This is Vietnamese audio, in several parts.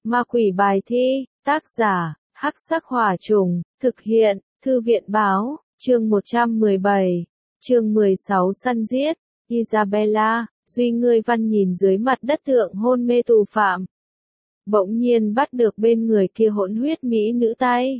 Ma quỷ bài thi, tác giả, Hắc Sắc Hỏa Trùng, thực hiện, Thư viện báo, chương 117, chương 16 săn giết, Isabella, Duy Ngươi Văn nhìn dưới mặt đất thượng hôn mê tù phạm. Bỗng nhiên bắt được bên người kia hỗn huyết mỹ nữ tay.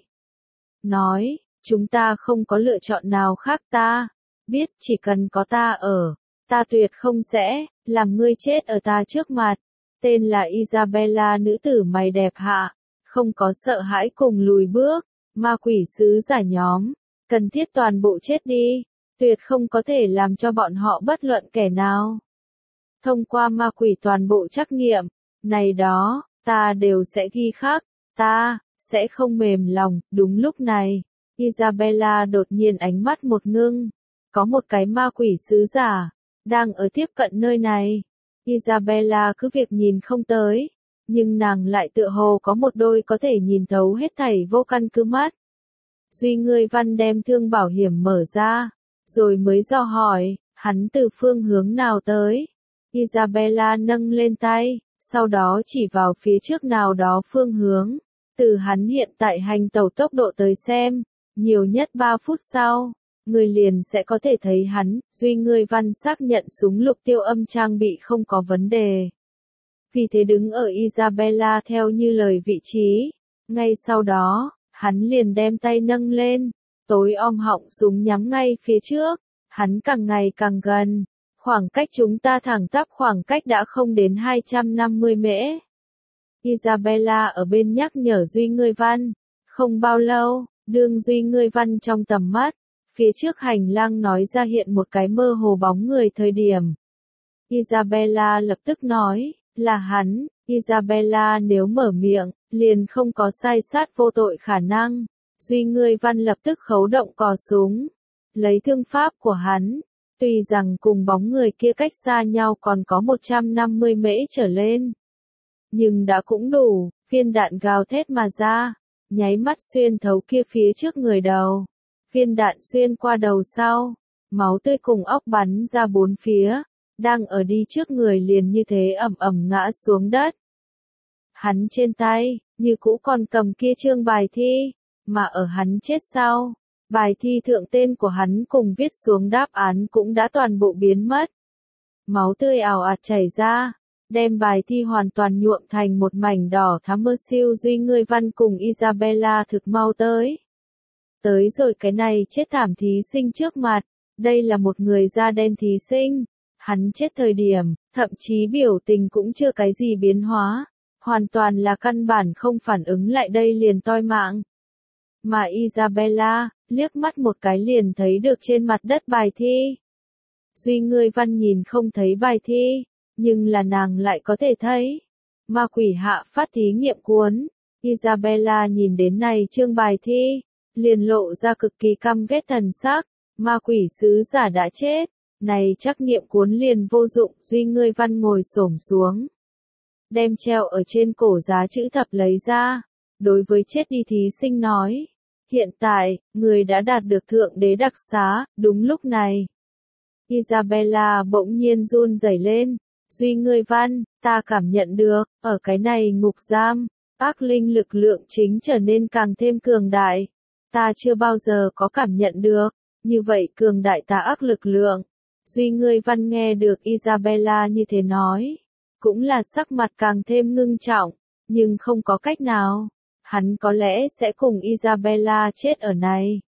Nói, chúng ta không có lựa chọn nào khác ta, biết chỉ cần có ta ở, ta tuyệt không sẽ, làm ngươi chết ở ta trước mặt. Tên là Isabella nữ tử mày đẹp hạ, không có sợ hãi cùng lùi bước, ma quỷ sứ giả nhóm, cần thiết toàn bộ chết đi, tuyệt không có thể làm cho bọn họ bất luận kẻ nào. Thông qua ma quỷ toàn bộ trắc nghiệm, này đó, ta đều sẽ ghi khắc, ta, sẽ không mềm lòng. Đúng lúc này, Isabella đột nhiên ánh mắt một ngưng, có một cái ma quỷ sứ giả, đang ở tiếp cận nơi này. Isabella cứ việc nhìn không tới, nhưng nàng lại tựa hồ có một đôi có thể nhìn thấu hết thảy vô căn cứ mắt. Duy Ngươi Văn đem thương bảo hiểm mở ra, rồi mới dò hỏi, hắn từ phương hướng nào tới. Isabella nâng lên tay, sau đó chỉ vào phía trước nào đó phương hướng. Từ hắn hiện tại hành tẩu tốc độ tới xem, nhiều nhất 3 phút sau, người liền sẽ có thể thấy hắn. Duy Ngươi Văn xác nhận súng lục tiêu âm trang bị không có vấn đề. Vì thế đứng ở Isabella theo như lời vị trí. Ngay sau đó, hắn liền đem tay nâng lên, tối om họng súng nhắm ngay phía trước. Hắn càng ngày càng gần, khoảng cách chúng ta thẳng tắp khoảng cách đã không đến 250 mễ. Isabella ở bên nhắc nhở Duy Ngươi Văn. Không bao lâu, đương Duy Ngươi Văn trong tầm mắt, phía trước hành lang nói ra hiện một cái mơ hồ bóng người thời điểm. Isabella lập tức nói, là hắn. Isabella nếu mở miệng, liền không có sai sát vô tội khả năng. Duy Ngươi Văn lập tức khấu động cò súng, lấy thương pháp của hắn. Tuy rằng cùng bóng người kia cách xa nhau còn có 150 mễ trở lên, nhưng đã cũng đủ. Viên đạn gào thét mà ra, nháy mắt xuyên thấu kia phía trước người đầu. Viên đạn xuyên qua đầu sau, máu tươi cùng óc bắn ra bốn phía, đang ở đi trước người liền như thế ầm ầm ngã xuống đất. Hắn trên tay, như cũ còn cầm kia trương bài thi, mà ở hắn chết sau, bài thi thượng tên của hắn cùng viết xuống đáp án cũng đã toàn bộ biến mất. Máu tươi ào ạt chảy ra, đem bài thi hoàn toàn nhuộm thành một mảnh đỏ thắm. Mơ siêu Duy Ngươi Văn cùng Isabella thực mau tới. Tới rồi cái này chết thảm thí sinh trước mặt, đây là một người da đen thí sinh. Hắn chết thời điểm, thậm chí biểu tình cũng chưa cái gì biến hóa, hoàn toàn là căn bản không phản ứng lại đây liền toi mạng. Mà Isabella, liếc mắt một cái liền thấy được trên mặt đất bài thi. Duy Ngươi Văn nhìn không thấy bài thi, nhưng là nàng lại có thể thấy. Ma quỷ hạ phát thí nghiệm cuốn. Isabella nhìn đến này chương bài thi, liền lộ ra cực kỳ căm ghét thần sắc. Ma quỷ sứ giả đã chết, này trắc nghiệm cuốn liền vô dụng. Duy Ngươi Văn ngồi xổm xuống, đem treo ở trên cổ giá chữ thập lấy ra, đối với chết đi thí sinh nói, hiện tại, người đã đạt được thượng đế đặc xá. Đúng lúc này, Isabella bỗng nhiên run rẩy lên. Duy Ngươi Văn, ta cảm nhận được, ở cái này ngục giam, ác linh lực lượng chính trở nên càng thêm cường đại. Ta chưa bao giờ có cảm nhận được, như vậy cường đại tà ác lực lượng. Duy Ngươi Văn nghe được Isabella như thế nói, cũng là sắc mặt càng thêm ngưng trọng, nhưng không có cách nào. Hắn có lẽ sẽ cùng Isabella chết ở này,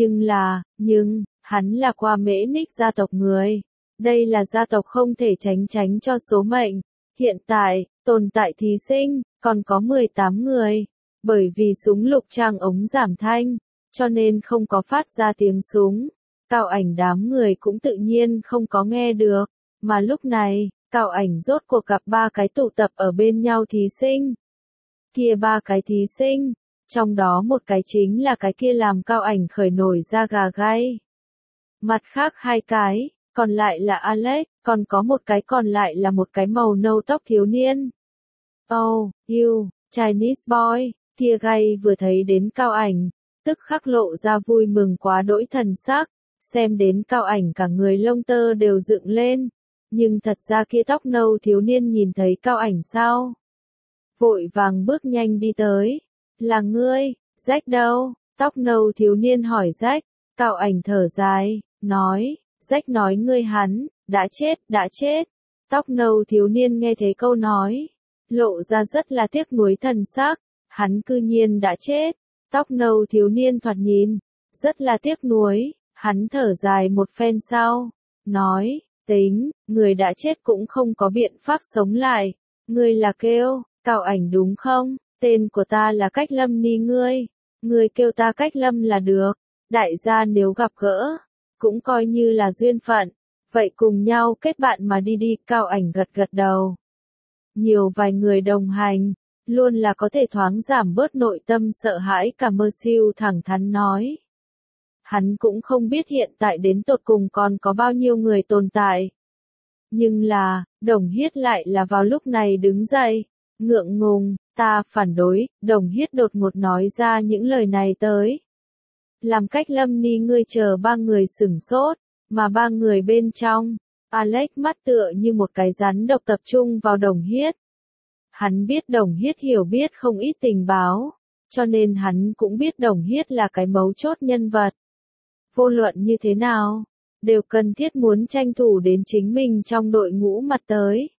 nhưng, hắn là qua Mễ Ních gia tộc người. Đây là gia tộc không thể tránh cho số mệnh. Hiện tại, tồn tại thí sinh, còn có 18 người. Bởi vì súng lục trang ống giảm thanh, cho nên không có phát ra tiếng súng. Cao Ảnh đám người cũng tự nhiên không có nghe được. Mà lúc này, Cao Ảnh rốt cuộc gặp 3 cái tụ tập ở bên nhau thí sinh. Kia 3 cái thí sinh, trong đó một cái chính là cái kia làm Cao Ảnh khởi nổi da gà gáy. Mặt khác 2 cái, còn lại là Alex, còn có một cái còn lại là một cái màu nâu tóc thiếu niên. Oh, you, Chinese boy, kia gay vừa thấy đến Cao Ảnh, tức khắc lộ ra vui mừng quá đỗi thần sắc, xem đến Cao Ảnh cả người lông tơ đều dựng lên. Nhưng thật ra kia tóc nâu thiếu niên nhìn thấy Cao Ảnh sau, vội vàng bước nhanh đi tới. Là ngươi, Jack đâu? Tóc nâu thiếu niên hỏi Jack. Cao Ảnh thở dài, nói, Jack nói ngươi hắn, đã chết. Tóc nâu thiếu niên nghe thấy câu nói, lộ ra rất là tiếc nuối thần sắc, hắn cư nhiên đã chết. Tóc nâu thiếu niên thoạt nhìn, rất là tiếc nuối, hắn thở dài một phen sau, nói, tính, người đã chết cũng không có biện pháp sống lại, ngươi là kêu, Cao Ảnh đúng không? Tên của ta là Cách Lâm Ni ngươi kêu ta Cách Lâm là được, đại gia nếu gặp gỡ, cũng coi như là duyên phận, vậy cùng nhau kết bạn mà đi, Cao Ảnh gật gật đầu. Nhiều vài người đồng hành, luôn là có thể thoáng giảm bớt nội tâm sợ hãi cả Mơ Siêu thẳng thắn nói. Hắn cũng không biết hiện tại đến tột cùng còn có bao nhiêu người tồn tại. Nhưng là, Đồng Hiết lại là vào lúc này đứng dậy, ngượng ngùng, ta phản đối, Đồng Hiết đột ngột nói ra những lời này tới. Làm Cách Lâm Ni ngươi chờ ba người sửng sốt, mà ba người bên trong, Alex mắt tựa như một cái rắn độc tập trung vào Đồng Hiết. Hắn biết Đồng Hiết hiểu biết không ít tình báo, cho nên hắn cũng biết Đồng Hiết là cái mấu chốt nhân vật. Vô luận như thế nào, đều cần thiết muốn tranh thủ đến chính mình trong đội ngũ mặt tới.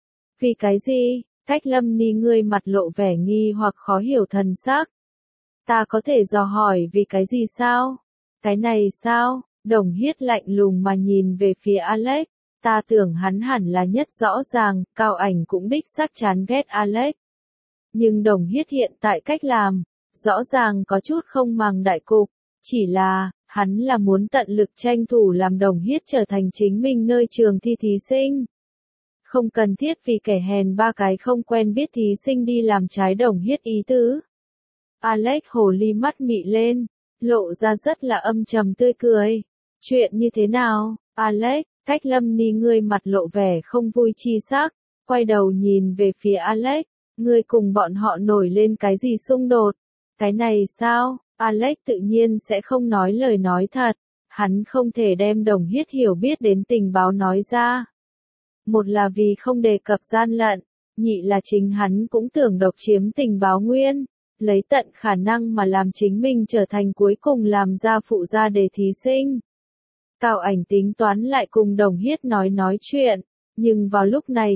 Vì cái gì? Cách Lâm Ni ngươi mặt lộ vẻ nghi hoặc khó hiểu thần sắc. Ta có thể dò hỏi vì cái gì sao? Cái này sao? Đồng Hiết lạnh lùng mà nhìn về phía Alex. Ta tưởng hắn hẳn là nhất rõ ràng, Cao Ảnh cũng đích xác chán ghét Alex. Nhưng Đồng Hiết hiện tại cách làm, rõ ràng có chút không màng đại cục, chỉ là, hắn là muốn tận lực tranh thủ làm Đồng Hiết trở thành chính mình nơi trường thi thí sinh. Không cần thiết vì kẻ hèn ba cái không quen biết thí sinh đi làm trái Đồng Hiết ý tứ. Alex hồ ly mắt mị lên, lộ ra rất là âm trầm tươi cười. Chuyện như thế nào, Alex? Cách Lâm Ni ngươi mặt lộ vẻ không vui chi sắc, quay đầu nhìn về phía Alex, ngươi cùng bọn họ nổi lên cái gì xung đột? Cái này sao? Alex tự nhiên sẽ không nói lời nói thật, hắn không thể đem Đồng Hiết hiểu biết đến tình báo nói ra. Một là vì không đề cập gian lận, nhị là chính hắn cũng tưởng độc chiếm tình báo nguyên, lấy tận khả năng mà làm chính mình trở thành cuối cùng làm ra phụ gia đề thí sinh. Cao Ảnh tính toán lại cùng Đồng Hiết nói chuyện, nhưng vào lúc này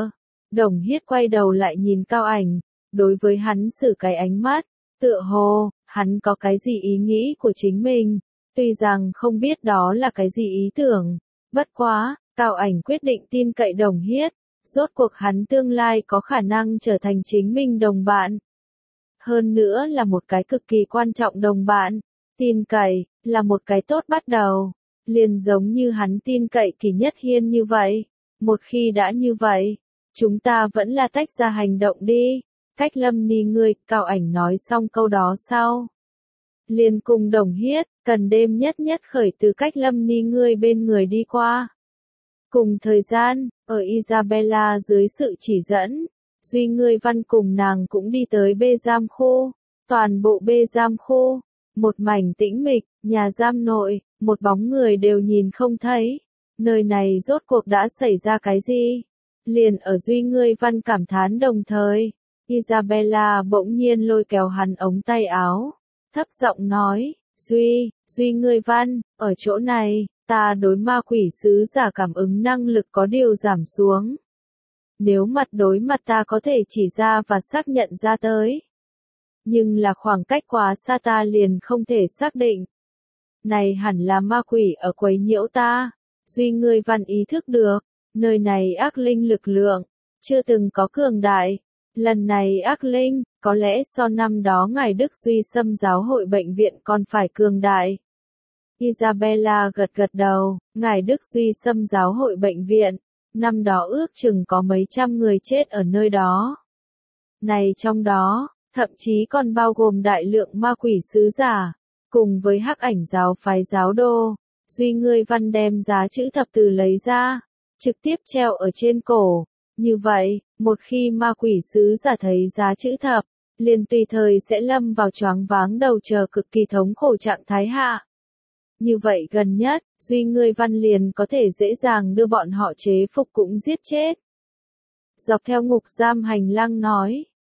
Đồng Hiết quay đầu lại nhìn Cao Ảnh, đối với hắn xử cái ánh mắt, tựa hồ, hắn có cái gì ý nghĩ của chính mình, tuy rằng không biết đó là cái gì ý tưởng, bất quá, Cao Ảnh quyết định tin cậy Đồng Hiết, rốt cuộc hắn tương lai có khả năng trở thành chính mình đồng bạn. Hơn nữa là một cái cực kỳ quan trọng đồng bạn, tin cậy, là một cái tốt bắt đầu. Liền giống như hắn tin cậy Kỳ Nhất Hiên như vậy. Một khi đã như vậy, chúng ta vẫn là tách ra hành động đi. Cách Lâm Ni ngươi, Cao Ảnh nói xong câu đó sau. Liền cùng Đồng Hiết, cần đêm nhất khởi từ Cách Lâm Ni ngươi bên người đi qua. Cùng thời gian, ở Isabella dưới sự chỉ dẫn, Duy Ngươi Văn cùng nàng cũng đi tới bê giam khu. Toàn bộ bê giam khu, một mảnh tĩnh mịch, nhà giam nội, một bóng người đều nhìn không thấy. Nơi này rốt cuộc đã xảy ra cái gì? Liền ở Duy Ngươi Văn cảm thán đồng thời, Isabella bỗng nhiên lôi kéo hắn ống tay áo, thấp giọng nói, Duy Ngươi Văn, ở chỗ này, ta đối ma quỷ sứ giả cảm ứng năng lực có điều giảm xuống. Nếu mặt đối mặt ta có thể chỉ ra và xác nhận ra tới. Nhưng là khoảng cách quá xa ta liền không thể xác định. Này hẳn là ma quỷ ở quấy nhiễu ta. Duy Ngươi Văn ý thức được, nơi này ác linh lực lượng, chưa từng có cường đại. Lần này ác linh, có lẽ so năm đó Ngài Đức Duy Xâm giáo hội bệnh viện còn phải cường đại. Isabella gật gật đầu, Ngài Đức Duy Xâm giáo hội bệnh viện, năm đó ước chừng có mấy trăm người chết ở nơi đó. Này trong đó, thậm chí còn bao gồm đại lượng ma quỷ sứ giả, cùng với hắc ảnh giáo phái giáo đô. Duy Ngươi Văn đem giá chữ thập từ lấy ra, trực tiếp treo ở trên cổ. Như vậy, một khi ma quỷ sứ giả thấy giá chữ thập, liền tùy thời sẽ lâm vào choáng váng đầu chờ cực kỳ thống khổ trạng thái hạ. Như vậy gần nhất, Duy Ngươi Văn liền có thể dễ dàng đưa bọn họ chế phục cũng giết chết. Dọc theo ngục giam hành lang nói,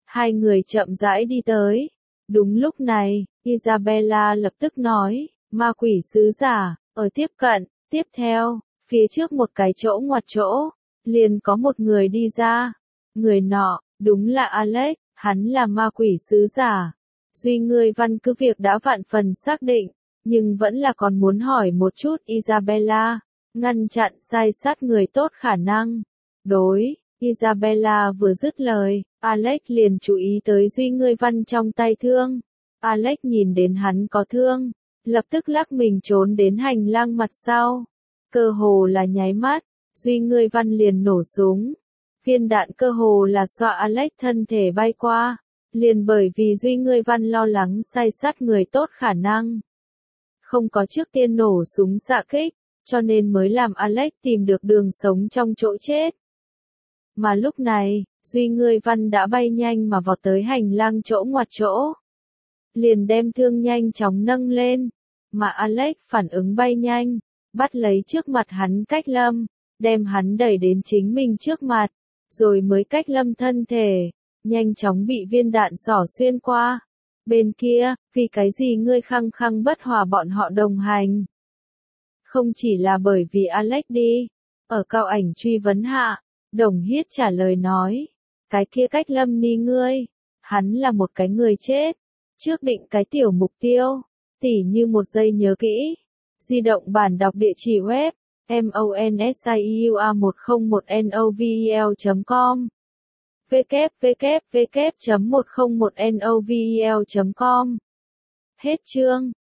Hai người chậm rãi đi tới. Đúng lúc này, Isabella lập tức nói, ma quỷ sứ giả, ở tiếp cận, tiếp theo, phía trước một cái chỗ ngoặt chỗ, liền có một người đi ra. Người nọ, đúng là Alex, hắn là ma quỷ sứ giả. Duy Ngươi Văn cứ việc đã vạn phần xác định, nhưng vẫn là còn muốn hỏi một chút Isabella, ngăn chặn sai sát người tốt khả năng. Đối, Isabella vừa dứt lời, Alex liền chú ý tới Duy Ngươi Văn trong tay thương. Alex nhìn đến hắn có thương, lập tức lắc mình trốn đến hành lang mặt sau. Cơ hồ là nháy mắt, Duy Ngươi Văn liền nổ súng. Viên đạn cơ hồ là xọa Alex thân thể bay qua, liền bởi vì Duy Ngươi Văn lo lắng sai sát người tốt khả năng. Không có trước tiên nổ súng xạ kích, cho nên mới làm Alex tìm được đường sống trong chỗ chết. Mà lúc này, Duy Ngươi Văn đã bay nhanh mà vọt tới hành lang chỗ ngoặt chỗ. Liền đem thương nhanh chóng nâng lên, mà Alex phản ứng bay nhanh, bắt lấy trước mặt hắn Cách Lâm, đem hắn đẩy đến chính mình trước mặt, rồi mới Cách Lâm thân thể, nhanh chóng bị viên đạn xỏ xuyên qua. Bên kia, vì cái gì ngươi khăng khăng bất hòa bọn họ đồng hành? Không chỉ là bởi vì Alex đi, ở cao ảnh truy vấn hạ, Đồng Hiết trả lời nói, cái kia Cách Lâm ni ngươi, hắn là một cái người chết, trước định cái tiểu mục tiêu, tỉ như một giây nhớ kỹ. Di động bản đọc địa chỉ web, monsiua101novel.com www.101novel.com. Hết chương.